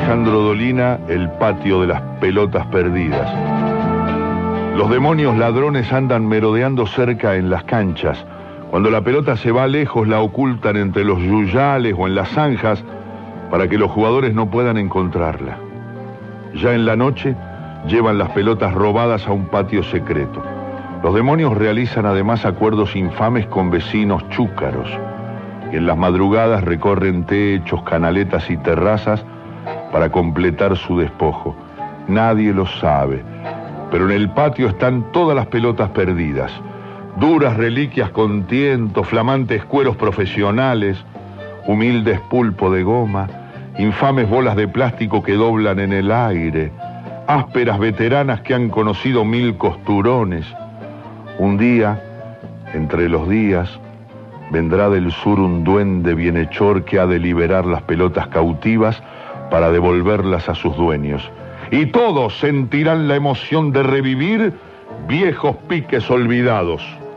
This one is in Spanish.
Alejandro Dolina, El patio de las pelotas perdidas. Los demonios ladrones andan merodeando cerca en las canchas. Cuando la pelota se va lejos, la ocultan entre los yuyales o en las zanjas para que los jugadores no puedan encontrarla. Ya en la noche, llevan las pelotas robadas a un patio secreto. Los demonios realizan además acuerdos infames con vecinos chúcaros. Y en las madrugadas recorren techos, canaletas y terrazas para completar su despojo. Nadie lo sabe, pero en el patio están todas las pelotas perdidas. Duras reliquias con tiento, flamantes cueros profesionales, humildes pulpo de goma, infames bolas de plástico que doblan en el aire, ásperas veteranas que han conocido 1000 costurones. Un día, entre los días, vendrá del sur un duende bienhechor que ha de liberar las pelotas cautivas para devolverlas a sus dueños. Y todos sentirán la emoción de revivir viejos piques olvidados.